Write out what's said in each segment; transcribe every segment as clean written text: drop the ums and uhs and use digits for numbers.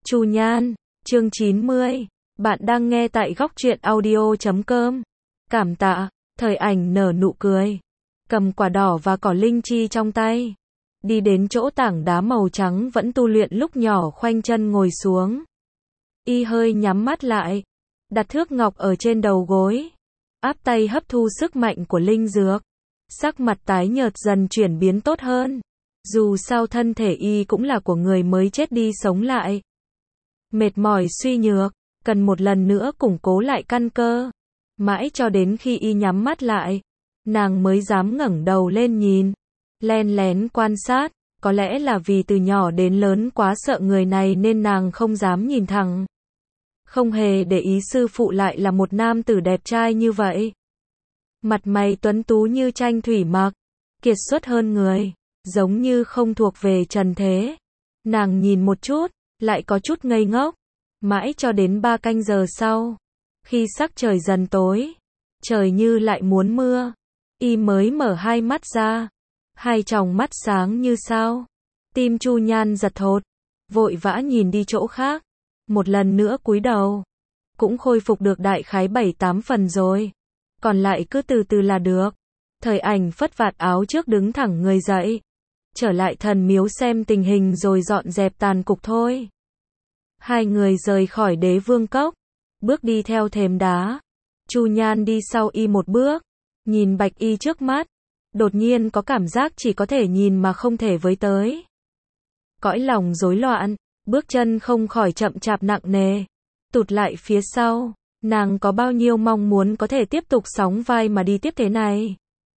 Chu Nhan, chương 90. Bạn đang nghe tại góc truyện audio.com. Cảm tạ, Thời Ảnh nở nụ cười. Cầm quả đỏ và cỏ linh chi trong tay. Đi đến chỗ tảng đá màu trắng vẫn tu luyện lúc nhỏ, khoanh chân ngồi xuống. Y hơi nhắm mắt lại. Đặt thước ngọc ở trên đầu gối. Áp tay hấp thu sức mạnh của linh dược. Sắc mặt tái nhợt dần chuyển biến tốt hơn. Dù sao thân thể y cũng là của người mới chết đi sống lại. Mệt mỏi suy nhược, cần một lần nữa củng cố lại căn cơ. Mãi cho đến khi y nhắm mắt lại, nàng mới dám ngẩng đầu lên nhìn, len lén quan sát. Có lẽ là vì từ nhỏ đến lớn quá sợ người này nên nàng không dám nhìn thẳng. Không hề để ý sư phụ lại là một nam tử đẹp trai như vậy. Mặt mày tuấn tú như tranh thủy mặc, kiệt xuất hơn người, giống như không thuộc về trần thế. Nàng nhìn một chút, lại có chút ngây ngốc. Mãi cho đến 3 canh giờ sau, khi sắc trời dần tối, trời như lại muốn mưa, y mới mở hai mắt ra. Hai tròng mắt sáng như sao. Tim Chu Nhan giật thót, vội vã nhìn đi chỗ khác. Một lần nữa cúi đầu, cũng khôi phục được đại khái 7-8 phần rồi. Còn lại cứ từ từ là được. Thời Ảnh phất vạt áo trước đứng thẳng người dậy. Trở lại thần miếu xem tình hình rồi dọn dẹp tàn cục thôi. Hai người rời khỏi Đế Vương Cốc, bước đi theo thềm đá. Chu Nhan đi sau y một bước, nhìn bạch y trước mắt, đột nhiên có cảm giác chỉ có thể nhìn mà không thể với tới. Cõi lòng rối loạn, bước chân không khỏi chậm chạp nặng nề, tụt lại phía sau. Nàng có bao nhiêu mong muốn có thể tiếp tục sóng vai mà đi tiếp thế này,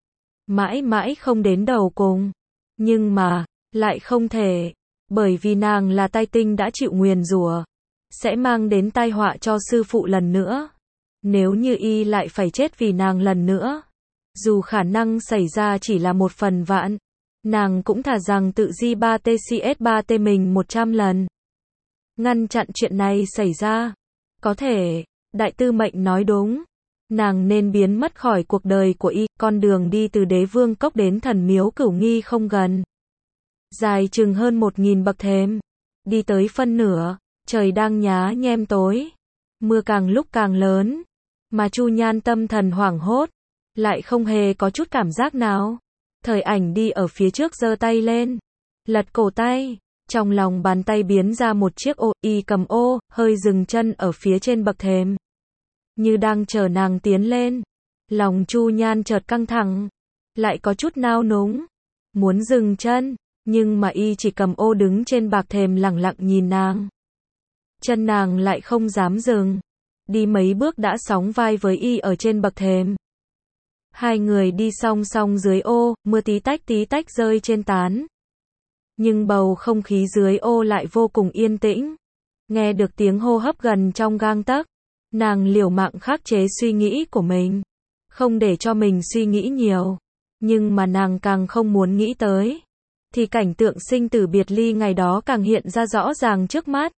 mãi mãi không đến đầu cùng. Nhưng mà, lại không thể, bởi vì nàng là tai tinh đã chịu nguyền rủa, sẽ mang đến tai họa cho sư phụ lần nữa. Nếu như y lại phải chết vì nàng lần nữa, dù khả năng xảy ra chỉ là 1 phần vạn, nàng cũng thà rằng tự di 3TCS3T mình 100 lần. Ngăn chặn chuyện này xảy ra. Có thể, Đại Tư Mệnh nói đúng. Nàng nên biến mất khỏi cuộc đời của y. Con đường đi từ Đế Vương Cốc đến thần miếu Cửu Nghi không gần, dài chừng hơn 1000 bậc thềm. Đi tới phân nửa, trời đang nhá nhem tối. Mưa càng lúc càng lớn, mà Chu Nhan tâm thần hoảng hốt, lại không hề có chút cảm giác nào. Thời Ảnh đi ở phía trước giơ tay lên, lật cổ tay, trong lòng bàn tay biến ra một chiếc ô, y cầm ô, hơi dừng chân ở phía trên bậc thềm, như đang chờ nàng tiến lên. Lòng Chu Nhan chợt căng thẳng, lại có chút nao núng, muốn dừng chân, nhưng mà y chỉ cầm ô đứng trên bậc thềm lẳng lặng nhìn nàng. Chân nàng lại không dám dừng, đi mấy bước đã sóng vai với y ở trên bậc thềm. Hai người đi song song dưới ô, mưa tí tách rơi trên tán. Nhưng bầu không khí dưới ô lại vô cùng yên tĩnh. Nghe được tiếng hô hấp gần trong gang tấc, nàng liều mạng khắc chế suy nghĩ của mình, không để cho mình suy nghĩ nhiều. Nhưng mà nàng càng không muốn nghĩ tới, thì cảnh tượng sinh tử biệt ly ngày đó càng hiện ra rõ ràng trước mắt.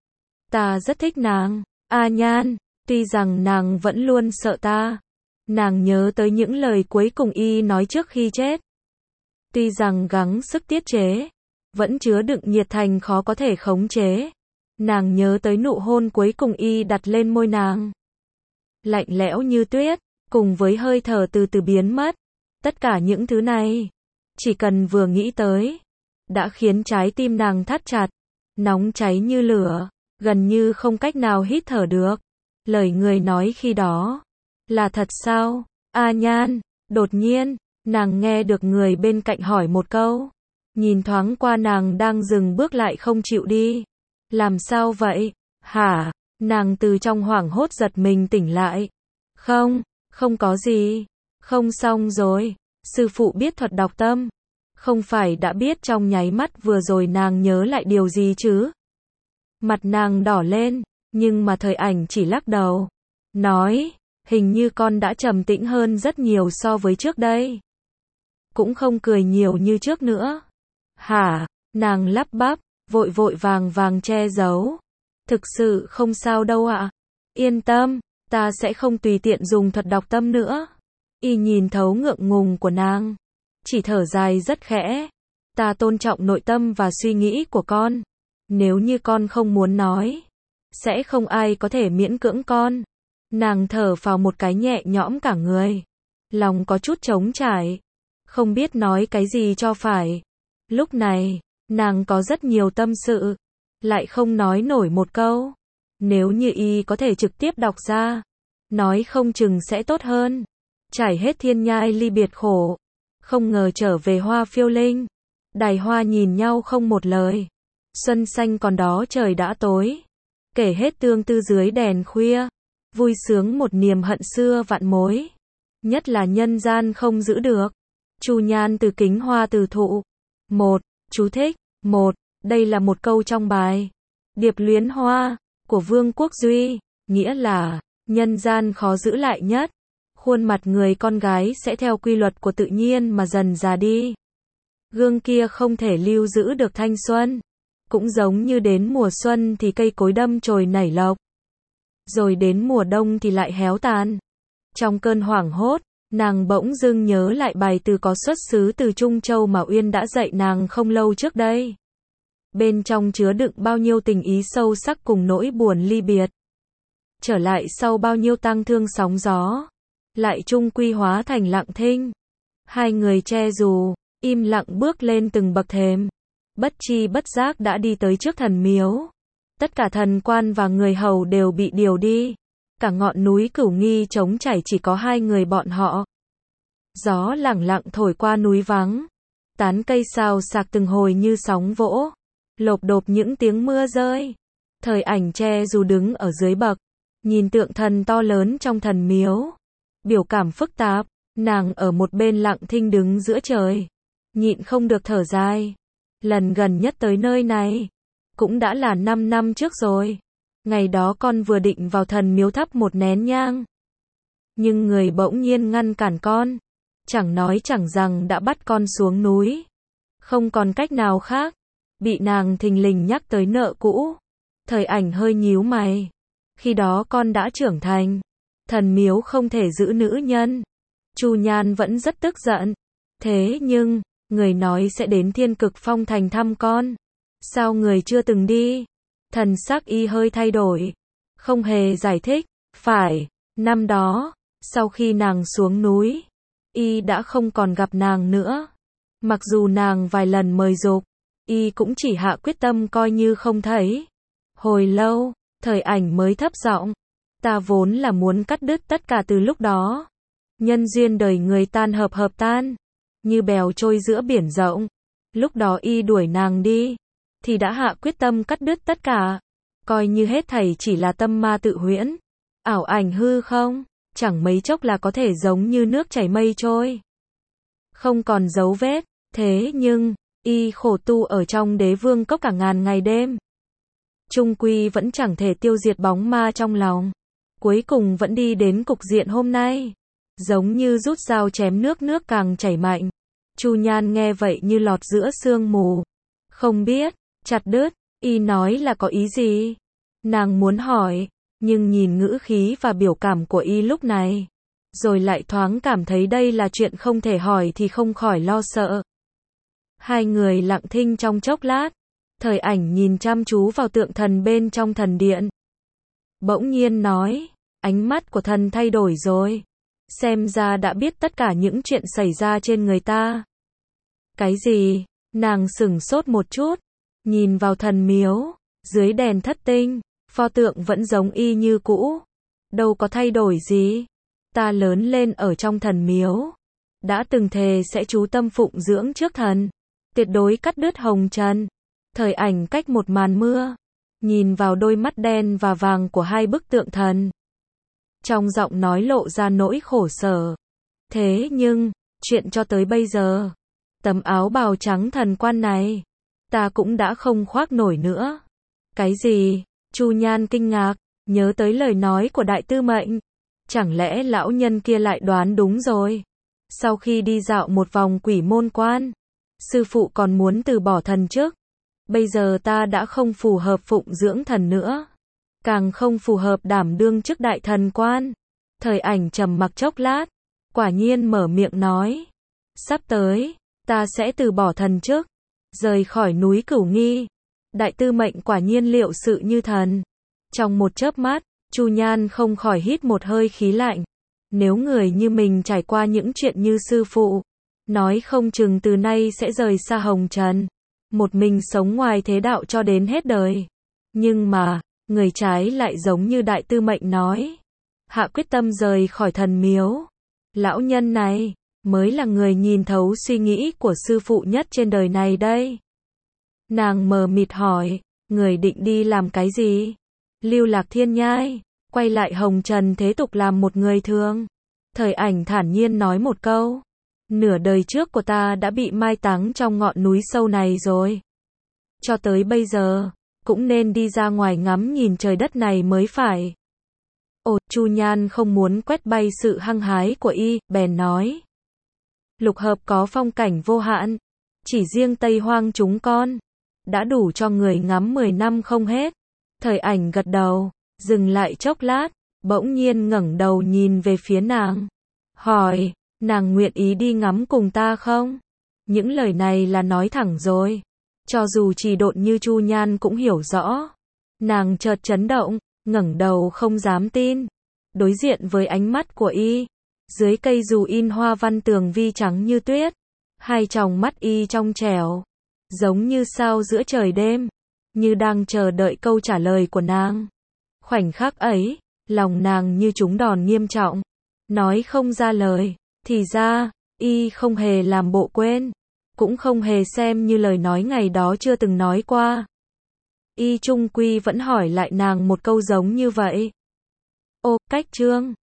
Ta rất thích nàng, A Nhan, tuy rằng nàng vẫn luôn sợ ta. Nàng nhớ tới những lời cuối cùng y nói trước khi chết. Tuy rằng gắng sức tiết chế, vẫn chứa đựng nhiệt thành khó có thể khống chế. Nàng nhớ tới nụ hôn cuối cùng y đặt lên môi nàng, lạnh lẽo như tuyết, cùng với hơi thở từ từ biến mất. Tất cả những thứ này, chỉ cần vừa nghĩ tới, đã khiến trái tim nàng thắt chặt, nóng cháy như lửa, gần như không cách nào hít thở được. Lời người nói khi đó là thật sao, A Nhan? Đột nhiên, nàng nghe được người bên cạnh hỏi một câu. Nhìn thoáng qua nàng đang dừng bước lại không chịu đi. Làm sao vậy? Hả? Nàng từ trong hoảng hốt giật mình tỉnh lại. Không có gì. Không xong rồi. Sư phụ biết thuật đọc tâm. Không phải đã biết trong nháy mắt vừa rồi nàng nhớ lại điều gì chứ? Mặt nàng đỏ lên, nhưng mà Thời Ảnh chỉ lắc đầu. Nói, hình như con đã trầm tĩnh hơn rất nhiều so với trước đây. Cũng không cười nhiều như trước nữa. Hả? Nàng lắp bắp, vội vàng che giấu. Thực sự không sao đâu ạ. Yên tâm, ta sẽ không tùy tiện dùng thuật đọc tâm nữa. Y nhìn thấu ngượng ngùng của nàng, chỉ thở dài rất khẽ. Ta tôn trọng nội tâm và suy nghĩ của con. Nếu như con không muốn nói, sẽ không ai có thể miễn cưỡng con. Nàng thở phào một cái nhẹ nhõm cả người. Lòng có chút trống trải. Không biết nói cái gì cho phải. Lúc này, nàng có rất nhiều tâm sự. Lại không nói nổi một câu. Nếu như y có thể trực tiếp đọc ra, nói không chừng sẽ tốt hơn. Trải hết thiên nhai ly biệt khổ. Không ngờ trở về Hoa Phiêu Linh. Đài hoa nhìn nhau không một lời. Xuân xanh còn đó trời đã tối. Kể hết tương tư dưới đèn khuya. Vui sướng một niềm hận xưa vạn mối. Nhất là nhân gian không giữ được. Chu Nhan từ kính hoa từ thụ. 1. Chú thích. 1. Đây là một câu trong bài Điệp Luyến Hoa của Vương Quốc Duy, nghĩa là nhân gian khó giữ lại nhất. Khuôn mặt người con gái sẽ theo quy luật của tự nhiên mà dần già đi. Gương kia không thể lưu giữ được thanh xuân. Cũng giống như đến mùa xuân thì cây cối đâm chồi nảy lộc. Rồi đến mùa đông thì lại héo tàn. Trong cơn hoảng hốt, nàng bỗng dưng nhớ lại bài từ có xuất xứ từ Trung Châu mà Uyên đã dạy nàng không lâu trước đây. Bên trong chứa đựng bao nhiêu tình ý sâu sắc cùng nỗi buồn ly biệt. Trở lại sau bao nhiêu tang thương sóng gió, lại chung quy hóa thành lặng thinh. Hai người che dù, im lặng bước lên từng bậc thềm. Bất chi bất giác đã đi tới trước thần miếu. Tất cả thần quan và người hầu đều bị điều đi. Cả ngọn núi Cửu Nghi trống trải chỉ có hai người bọn họ. Gió lẳng lặng thổi qua núi vắng. Tán cây xào xạc từng hồi như sóng vỗ. Lộp độp những tiếng mưa rơi. Thời Ảnh che dù đứng ở dưới bậc. Nhìn tượng thần to lớn trong thần miếu. Biểu cảm phức tạp. Nàng ở một bên lặng thinh đứng giữa trời. Nhịn không được thở dài. Lần gần nhất tới nơi này cũng đã là 5 năm trước rồi. Ngày đó con vừa định vào thần miếu thắp một nén nhang. Nhưng người bỗng nhiên ngăn cản con. Chẳng nói chẳng rằng đã bắt con xuống núi. Không còn cách nào khác. Bị nàng thình lình nhắc tới nợ cũ. Thời Ảnh hơi nhíu mày. Khi đó con đã trưởng thành. Thần miếu không thể giữ nữ nhân. Chu Nhan vẫn rất tức giận. Thế nhưng, người nói sẽ đến Thiên Cực Phong thành thăm con. Sao người chưa từng đi? Thần sắc y hơi thay đổi. Không hề giải thích. Phải, năm đó, sau khi nàng xuống núi, y đã không còn gặp nàng nữa. Mặc dù nàng vài lần mời dục, y cũng chỉ hạ quyết tâm coi như không thấy. Hồi lâu, Thời Ảnh mới thấp giọng. Ta vốn là muốn cắt đứt tất cả từ lúc đó. Nhân duyên đời người tan hợp hợp tan. Như bèo trôi giữa biển rộng. Lúc đó y đuổi nàng đi. Thì đã hạ quyết tâm cắt đứt tất cả. Coi như hết thảy chỉ là tâm ma tự huyễn. Ảo ảnh hư không. Chẳng mấy chốc là có thể giống như nước chảy mây trôi. Không còn dấu vết. Thế nhưng, y khổ tu ở trong Đế Vương Cốc cả ngàn ngày đêm. Trung quy vẫn chẳng thể tiêu diệt bóng ma trong lòng. Cuối cùng vẫn đi đến cục diện hôm nay. Giống như rút dao chém nước, nước càng chảy mạnh. Chu Nhan nghe vậy như lọt giữa sương mù. Không biết, chặt đứt, y nói là có ý gì? Nàng muốn hỏi, nhưng nhìn ngữ khí và biểu cảm của y lúc này, rồi lại thoáng cảm thấy đây là chuyện không thể hỏi thì không khỏi lo sợ. Hai người lặng thinh trong chốc lát. Thời Ảnh nhìn chăm chú vào tượng thần bên trong thần điện. Bỗng nhiên nói, ánh mắt của thần thay đổi rồi. Xem ra đã biết tất cả những chuyện xảy ra trên người ta. Cái gì? Nàng sửng sốt một chút. Nhìn vào thần miếu. Dưới đèn thất tinh. Pho tượng vẫn giống y như cũ. Đâu có thay đổi gì. Ta lớn lên ở trong thần miếu. Đã từng thề sẽ chú tâm phụng dưỡng trước thần. Tuyệt đối cắt đứt hồng trần. Thời Ảnh cách một màn mưa. Nhìn vào đôi mắt đen và vàng của hai bức tượng thần. Trong giọng nói lộ ra nỗi khổ sở. Thế nhưng, chuyện cho tới bây giờ, tấm áo bào trắng thần quan này, ta cũng đã không khoác nổi nữa. Cái gì? Chu Nhan kinh ngạc, nhớ tới lời nói của Đại Tư Mệnh. Chẳng lẽ lão nhân kia lại đoán đúng rồi? Sau khi đi dạo một vòng Quỷ Môn Quan, sư phụ còn muốn từ bỏ thần chức. Bây giờ ta đã không phù hợp phụng dưỡng thần nữa. Càng không phù hợp đảm đương chức đại thần quan. Thời Ảnh trầm mặc chốc lát. Quả nhiên mở miệng nói. Sắp tới, ta sẽ từ bỏ thần chức. Rời khỏi núi Cửu Nghi. Đại tư mệnh quả nhiên liệu sự như thần. Trong một chớp mắt, Chu Nhan không khỏi hít một hơi khí lạnh. Nếu người như mình trải qua những chuyện như sư phụ, nói không chừng từ nay sẽ rời xa hồng trần, một mình sống ngoài thế đạo cho đến hết đời. Nhưng mà, người trái lại giống như đại tư mệnh nói, hạ quyết tâm rời khỏi thần miếu. Lão nhân này, mới là người nhìn thấu suy nghĩ của sư phụ nhất trên đời này đây. Nàng mờ mịt hỏi, người định đi làm cái gì? Lưu lạc thiên nhai, quay lại hồng trần thế tục làm một người thường. Thời Ảnh thản nhiên nói một câu, nửa đời trước của ta đã bị mai táng trong ngọn núi sâu này rồi. Cho tới bây giờ, cũng nên đi ra ngoài ngắm nhìn trời đất này mới phải. Ồ, Chu Nhan không muốn quét bay sự hăng hái của y, bèn nói. Lục hợp có phong cảnh vô hạn, chỉ riêng Tây Hoang chúng con, đã đủ cho người ngắm 10 năm không hết. Thời Ảnh gật đầu, dừng lại chốc lát, bỗng nhiên ngẩng đầu nhìn về phía nàng. Hỏi, nàng nguyện ý đi ngắm cùng ta không? Những lời này là nói thẳng rồi. Cho dù chỉ độn như Chu Nhan cũng hiểu rõ. Nàng chợt chấn động, ngẩng đầu không dám tin. Đối diện với ánh mắt của y, dưới cây dù in hoa văn tường vi trắng như tuyết, hai tròng mắt y trong trẻo, giống như sao giữa trời đêm, như đang chờ đợi câu trả lời của nàng. Khoảnh khắc ấy, lòng nàng như trúng đòn nghiêm trọng, nói không ra lời. Thì ra, y không hề làm bộ quên, cũng không hề xem như lời nói ngày đó chưa từng nói qua. Y chung quy vẫn hỏi lại nàng một câu giống như vậy. Ô, cách chương